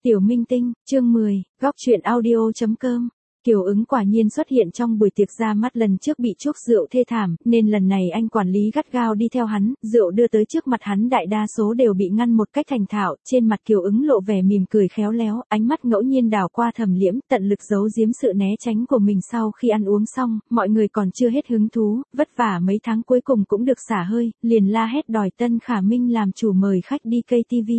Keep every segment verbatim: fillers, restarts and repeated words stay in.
Tiểu Minh Tinh, chương mười, góc truyện audio chấm com. Kiều Ứng quả nhiên xuất hiện trong buổi tiệc ra mắt lần trước bị chuốc rượu thê thảm, nên lần này anh quản lý gắt gao đi theo hắn, rượu đưa tới trước mặt hắn đại đa số đều bị ngăn một cách thành thạo, trên mặt Kiều Ứng lộ vẻ mỉm cười khéo léo, ánh mắt ngẫu nhiên đảo qua Thẩm Liễm, tận lực giấu giếm sự né tránh của mình. Sau khi ăn uống xong, mọi người còn chưa hết hứng thú, vất vả mấy tháng cuối cùng cũng được xả hơi, liền la hét đòi Tân Khả Minh làm chủ mời khách đi ca tê vê.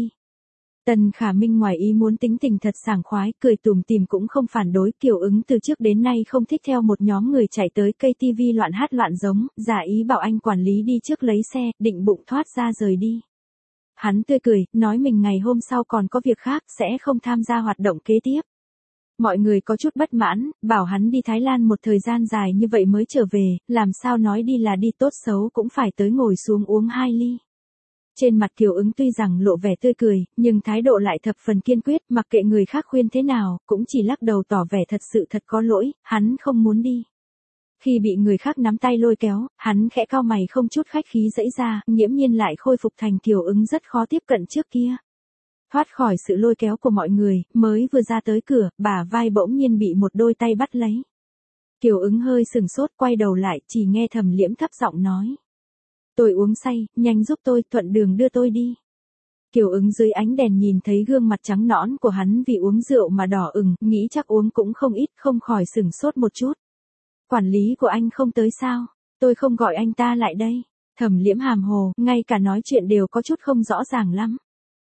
Tần Khả Minh ngoài ý muốn tính tình thật sảng khoái, cười tủm tỉm cũng không phản đối. Kiều Ứng từ trước đến nay không thích theo một nhóm người chạy tới ca tê vê loạn hát loạn giống, giả ý bảo anh quản lý đi trước lấy xe, định bụng thoát ra rời đi. Hắn tươi cười, nói mình ngày hôm sau còn có việc khác, sẽ không tham gia hoạt động kế tiếp. Mọi người có chút bất mãn, bảo hắn đi Thái Lan một thời gian dài như vậy mới trở về, làm sao nói đi là đi, tốt xấu cũng phải tới ngồi xuống uống hai ly. Trên mặt Kiều Ứng tuy rằng lộ vẻ tươi cười, nhưng thái độ lại thập phần kiên quyết, mặc kệ người khác khuyên thế nào, cũng chỉ lắc đầu tỏ vẻ thật sự thật có lỗi, hắn không muốn đi. Khi bị người khác nắm tay lôi kéo, hắn khẽ cau mày không chút khách khí giãy ra, nghiễm nhiên lại khôi phục thành Kiều Ứng rất khó tiếp cận trước kia. Thoát khỏi sự lôi kéo của mọi người, mới vừa ra tới cửa, bả vai bỗng nhiên bị một đôi tay bắt lấy. Kiều Ứng hơi sừng sốt, quay đầu lại, chỉ nghe Thẩm Liễm thấp giọng nói. Tôi uống say, nhanh giúp tôi, thuận đường đưa tôi đi. Kiều Ứng dưới ánh đèn nhìn thấy gương mặt trắng nõn của hắn vì uống rượu mà đỏ ửng, nghĩ chắc uống cũng không ít, không khỏi sửng sốt một chút. Quản lý của anh không tới sao? Tôi không gọi anh ta lại đây. Thẩm Liễm hàm hồ, ngay cả nói chuyện đều có chút không rõ ràng lắm.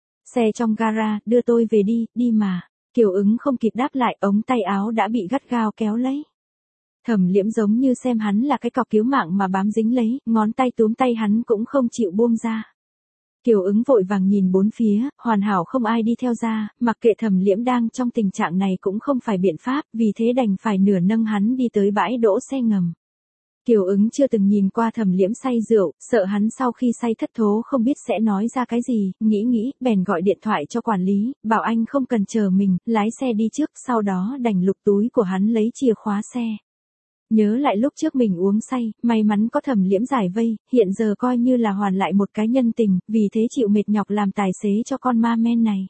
Xe trong gara, đưa tôi về đi, đi mà. Kiều Ứng không kịp đáp lại, ống tay áo đã bị gắt gao kéo lấy. Thẩm Liễm giống như xem hắn là cái cọc cứu mạng mà bám dính lấy, ngón tay túm tay hắn cũng không chịu buông ra. Kiều Ứng vội vàng nhìn bốn phía, hoàn hảo không ai đi theo ra, mặc kệ Thẩm Liễm đang trong tình trạng này cũng không phải biện pháp, vì thế đành phải nửa nâng hắn đi tới bãi đỗ xe ngầm. Kiều Ứng chưa từng nhìn qua Thẩm Liễm say rượu, sợ hắn sau khi say thất thố không biết sẽ nói ra cái gì, nghĩ nghĩ, bèn gọi điện thoại cho quản lý, bảo anh không cần chờ mình, lái xe đi trước, sau đó đành lục túi của hắn lấy chìa khóa xe. Nhớ lại lúc trước mình uống say, may mắn có Thẩm Liễm giải vây, hiện giờ coi như là hoàn lại một cái nhân tình, vì thế chịu mệt nhọc làm tài xế cho con ma men này.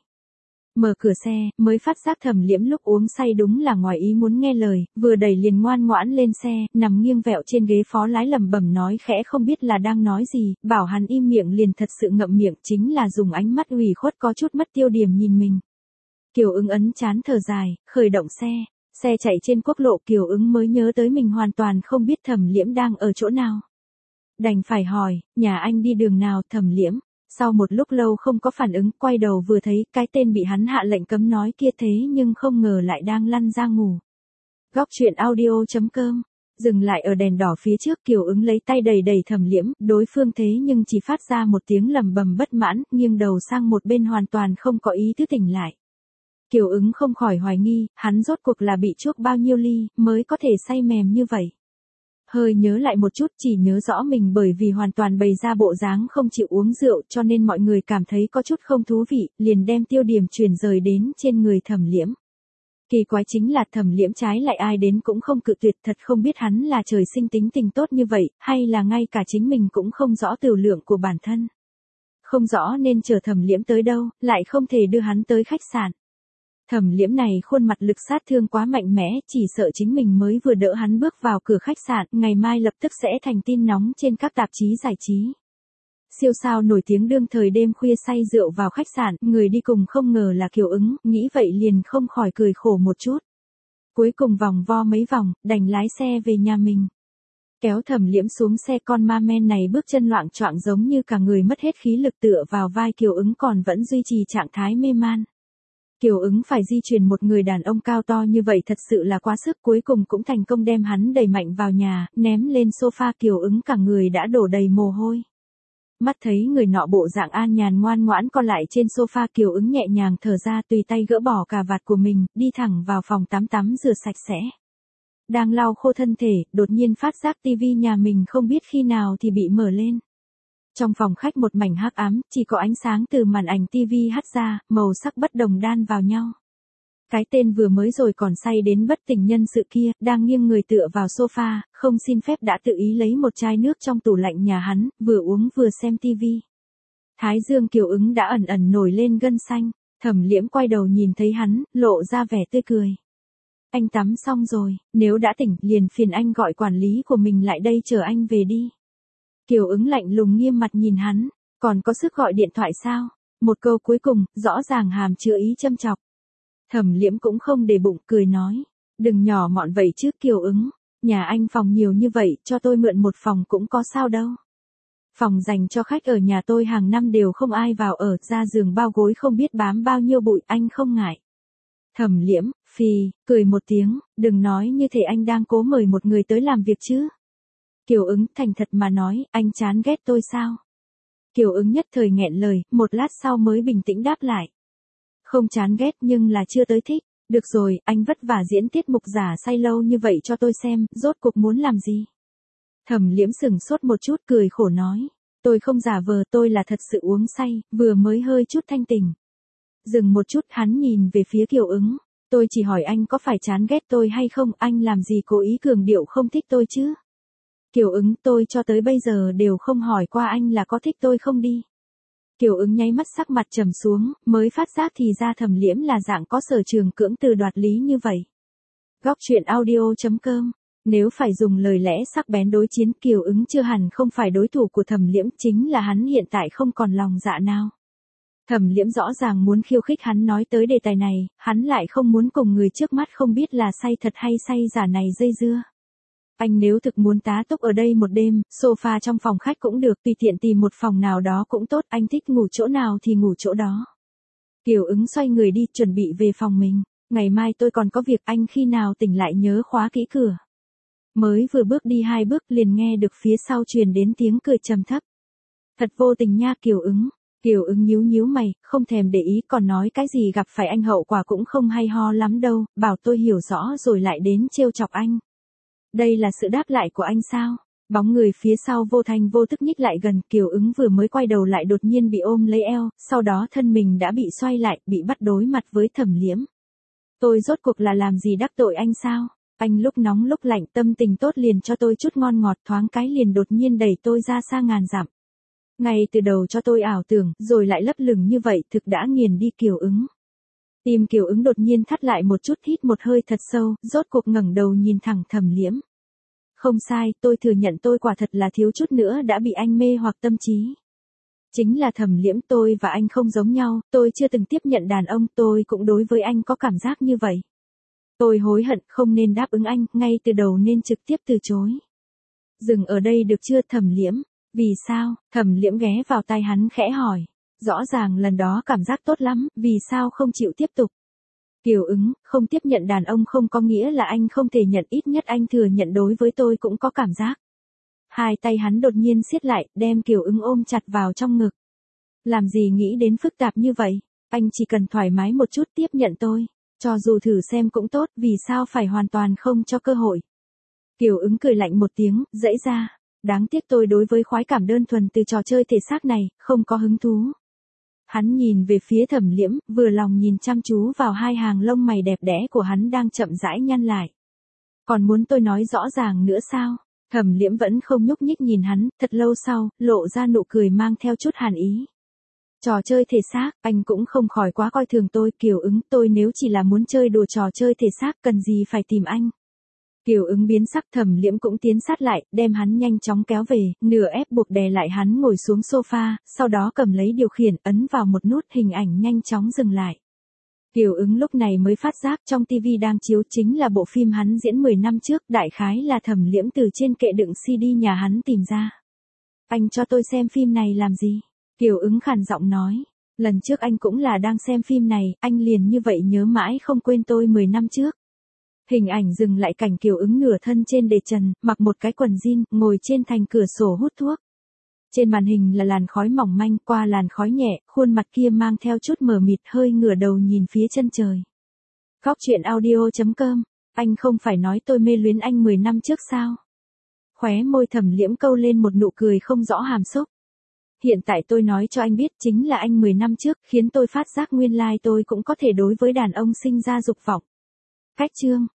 Mở cửa xe, mới phát giác Thẩm Liễm lúc uống say đúng là ngoài ý muốn nghe lời, vừa đẩy liền ngoan ngoãn lên xe, nằm nghiêng vẹo trên ghế phó lái lẩm bẩm nói khẽ không biết là đang nói gì, bảo hắn im miệng liền thật sự ngậm miệng, chính là dùng ánh mắt ủy khuất có chút mất tiêu điểm nhìn mình. Kiều Ứng ấn chán thở dài, khởi động xe. Xe chạy trên quốc lộ, Kiều Ứng mới nhớ tới mình hoàn toàn không biết Thẩm Liễm đang ở chỗ nào. Đành phải hỏi, nhà anh đi đường nào? Thẩm Liễm, sau một lúc lâu không có phản ứng, quay đầu vừa thấy cái tên bị hắn hạ lệnh cấm nói kia thế nhưng không ngờ lại đang lăn ra ngủ. Góc truyện audio chấm com, dừng lại ở đèn đỏ phía trước, Kiều Ứng lấy tay đẩy đẩy Thẩm Liễm, đối phương thế nhưng chỉ phát ra một tiếng lầm bầm bất mãn, nghiêng đầu sang một bên hoàn toàn không có ý thức tỉnh lại. Kiều Ứng không khỏi hoài nghi, hắn rốt cuộc là bị chuốc bao nhiêu ly, mới có thể say mềm như vậy. Hơi nhớ lại một chút, chỉ nhớ rõ mình bởi vì hoàn toàn bày ra bộ dáng không chịu uống rượu cho nên mọi người cảm thấy có chút không thú vị, liền đem tiêu điểm chuyển rời đến trên người Thẩm Liễm. Kỳ quái chính là Thẩm Liễm trái lại ai đến cũng không cự tuyệt, thật không biết hắn là trời sinh tính tình tốt như vậy, hay là ngay cả chính mình cũng không rõ tửu lượng của bản thân. Không rõ nên chờ Thẩm Liễm tới đâu, lại không thể đưa hắn tới khách sạn. Thẩm Liễm này khuôn mặt lực sát thương quá mạnh mẽ, chỉ sợ chính mình mới vừa đỡ hắn bước vào cửa khách sạn, ngày mai lập tức sẽ thành tin nóng trên các tạp chí giải trí. Siêu sao nổi tiếng đương thời đêm khuya say rượu vào khách sạn, người đi cùng không ngờ là Kiều Ứng, nghĩ vậy liền không khỏi cười khổ một chút. Cuối cùng vòng vo mấy vòng, đành lái xe về nhà mình. Kéo Thẩm Liễm xuống xe, con ma men này bước chân loạng choạng giống như cả người mất hết khí lực tựa vào vai Kiều Ứng còn vẫn duy trì trạng thái mê man. Kiều Ứng phải di chuyển một người đàn ông cao to như vậy thật sự là quá sức, cuối cùng cũng thành công đem hắn đẩy mạnh vào nhà, ném lên sofa. Kiều Ứng cả người đã đổ đầy mồ hôi. Mắt thấy người nọ bộ dạng an nhàn ngoan ngoãn co lại trên sofa, Kiều Ứng nhẹ nhàng thở ra, tùy tay gỡ bỏ cà vạt của mình, đi thẳng vào phòng tắm tắm rửa sạch sẽ. Đang lau khô thân thể, đột nhiên phát giác tivi nhà mình không biết khi nào thì bị mở lên. Trong phòng khách một mảnh hắc ám, chỉ có ánh sáng từ màn ảnh tivi hắt ra, màu sắc bất đồng đan vào nhau. Cái tên vừa mới rồi còn say đến bất tỉnh nhân sự kia, đang nghiêng người tựa vào sofa, không xin phép đã tự ý lấy một chai nước trong tủ lạnh nhà hắn, vừa uống vừa xem tivi. Thái dương Kiều Ứng đã ẩn ẩn nổi lên gân xanh. Thẩm Liễm quay đầu nhìn thấy hắn, lộ ra vẻ tươi cười. Anh tắm xong rồi, nếu đã tỉnh, liền phiền anh gọi quản lý của mình lại đây chờ anh về đi. Kiều Ứng lạnh lùng nghiêm mặt nhìn hắn, còn có sức gọi điện thoại sao? Một câu cuối cùng, rõ ràng hàm chứa ý châm chọc. Thẩm Liễm cũng không để bụng, cười nói, đừng nhỏ mọn vậy chứ Kiều Ứng, nhà anh phòng nhiều như vậy, cho tôi mượn một phòng cũng có sao đâu. Phòng dành cho khách ở nhà tôi hàng năm đều không ai vào ở, ra giường bao gối không biết bám bao nhiêu bụi, anh không ngại. Thẩm Liễm, phì, cười một tiếng, đừng nói như thể anh đang cố mời một người tới làm việc chứ. Kiều Ứng thành thật mà nói, anh chán ghét tôi sao? Kiều Ứng nhất thời nghẹn lời, một lát sau mới bình tĩnh đáp lại. Không chán ghét nhưng là chưa tới thích. Được rồi, anh vất vả diễn tiết mục giả say lâu như vậy cho tôi xem, rốt cuộc muốn làm gì? Thẩm Liễm sửng sốt một chút, cười khổ nói. Tôi không giả vờ, tôi là thật sự uống say, vừa mới hơi chút thanh tỉnh. Dừng một chút, hắn nhìn về phía Kiều Ứng. Tôi chỉ hỏi anh có phải chán ghét tôi hay không, anh làm gì cố ý cường điệu không thích tôi chứ? Kiều Ứng, tôi cho tới bây giờ đều không hỏi qua anh là có thích tôi không đi. Kiều Ứng nháy mắt sắc mặt trầm xuống, mới phát giác thì ra Thẩm Liễm là dạng có sở trường cưỡng từ đoạt lý như vậy. Góc truyện audio chấm com. Nếu phải dùng lời lẽ sắc bén đối chiến, Kiều Ứng chưa hẳn không phải đối thủ của Thẩm Liễm, chính là hắn hiện tại không còn lòng dạ nào. Thẩm Liễm rõ ràng muốn khiêu khích hắn nói tới đề tài này, hắn lại không muốn cùng người trước mắt không biết là say thật hay say giả này dây dưa. Anh nếu thực muốn tá túc ở đây một đêm, sofa trong phòng khách cũng được, tùy tiện tìm một phòng nào đó cũng tốt, anh thích ngủ chỗ nào thì ngủ chỗ đó. Kiều Ứng xoay người đi, chuẩn bị về phòng mình. Ngày mai tôi còn có việc, anh khi nào tỉnh lại nhớ khóa kỹ cửa. Mới vừa bước đi hai bước liền nghe được phía sau truyền đến tiếng cười trầm thấp. Thật vô tình nha Kiều Ứng. Kiều Ứng nhíu nhíu mày, không thèm để ý, còn nói cái gì gặp phải anh hậu quả cũng không hay ho lắm đâu, bảo tôi hiểu rõ rồi lại đến trêu chọc anh. Đây là sự đáp lại của anh sao? Bóng người phía sau vô thanh vô tức nhích lại gần, Kiều Ứng vừa mới quay đầu lại đột nhiên bị ôm lấy eo, sau đó thân mình đã bị xoay lại, bị bắt đối mặt với Thẩm Liễm. Tôi rốt cuộc là làm gì đắc tội anh sao? Anh lúc nóng lúc lạnh, tâm tình tốt liền cho tôi chút ngon ngọt, thoáng cái liền đột nhiên đẩy tôi ra xa ngàn dặm. Ngay từ đầu cho tôi ảo tưởng, rồi lại lấp lửng như vậy, thực đã nghiền đi Kiều Ứng. Tim Kiều Ứng đột nhiên thắt lại một chút, hít một hơi thật sâu, rốt cuộc ngẩng đầu nhìn thẳng Thẩm Liễm. Không sai, tôi thừa nhận tôi quả thật là thiếu chút nữa đã bị anh mê hoặc tâm trí. Chính là Thẩm Liễm, tôi và anh không giống nhau, tôi chưa từng tiếp nhận đàn ông, tôi cũng đối với anh có cảm giác như vậy. Tôi hối hận không nên đáp ứng anh, ngay từ đầu nên trực tiếp từ chối. Dừng ở đây được chưa Thẩm Liễm? Vì sao? Thẩm Liễm ghé vào tai hắn khẽ hỏi. Rõ ràng lần đó cảm giác tốt lắm, vì sao không chịu tiếp tục? Kiều Ứng, không tiếp nhận đàn ông không có nghĩa là anh không thể nhận, ít nhất anh thừa nhận đối với tôi cũng có cảm giác. Hai tay hắn đột nhiên siết lại, đem Kiều Ứng ôm chặt vào trong ngực. Làm gì nghĩ đến phức tạp như vậy? Anh chỉ cần thoải mái một chút tiếp nhận tôi. Cho dù thử xem cũng tốt, vì sao phải hoàn toàn không cho cơ hội? Kiều Ứng cười lạnh một tiếng, dãy ra. Đáng tiếc tôi đối với khoái cảm đơn thuần từ trò chơi thể xác này, không có hứng thú. Hắn nhìn về phía Thẩm Liễm, vừa lòng nhìn chăm chú vào hai hàng lông mày đẹp đẽ của hắn đang chậm rãi nhăn lại. Còn muốn tôi nói rõ ràng nữa sao? Thẩm Liễm vẫn không nhúc nhích nhìn hắn, thật lâu sau, lộ ra nụ cười mang theo chút hàn ý. Trò chơi thể xác, anh cũng không khỏi quá coi thường tôi, Kiều Ứng, tôi nếu chỉ là muốn chơi đùa trò chơi thể xác, cần gì phải tìm anh. Kiều Ứng biến sắc, Thẩm Liễm cũng tiến sát lại, đem hắn nhanh chóng kéo về, nửa ép buộc đè lại hắn ngồi xuống sofa, sau đó cầm lấy điều khiển, ấn vào một nút, hình ảnh nhanh chóng dừng lại. Kiều Ứng lúc này mới phát giác trong tivi đang chiếu chính là bộ phim hắn diễn mười năm trước, đại khái là Thẩm Liễm từ trên kệ đựng xê đê nhà hắn tìm ra. Anh cho tôi xem phim này làm gì? Kiều Ứng khàn giọng nói. Lần trước anh cũng là đang xem phim này, anh liền như vậy nhớ mãi không quên tôi mười năm trước. Hình ảnh dừng lại cảnh Kiều Ứng nửa thân trên đề trần, mặc một cái quần jean, ngồi trên thành cửa sổ hút thuốc. Trên màn hình là làn khói mỏng manh, qua làn khói nhẹ, khuôn mặt kia mang theo chút mờ mịt, hơi ngửa đầu nhìn phía chân trời. Góc truyện audio chấm com, anh không phải nói tôi mê luyến anh mười năm trước sao? Khóe môi Thẩm Liễm câu lên một nụ cười không rõ hàm xúc. Hiện tại tôi nói cho anh biết chính là anh mười năm trước, khiến tôi phát giác nguyên lai tôi cũng có thể đối với đàn ông sinh ra dục vọng. Cách chương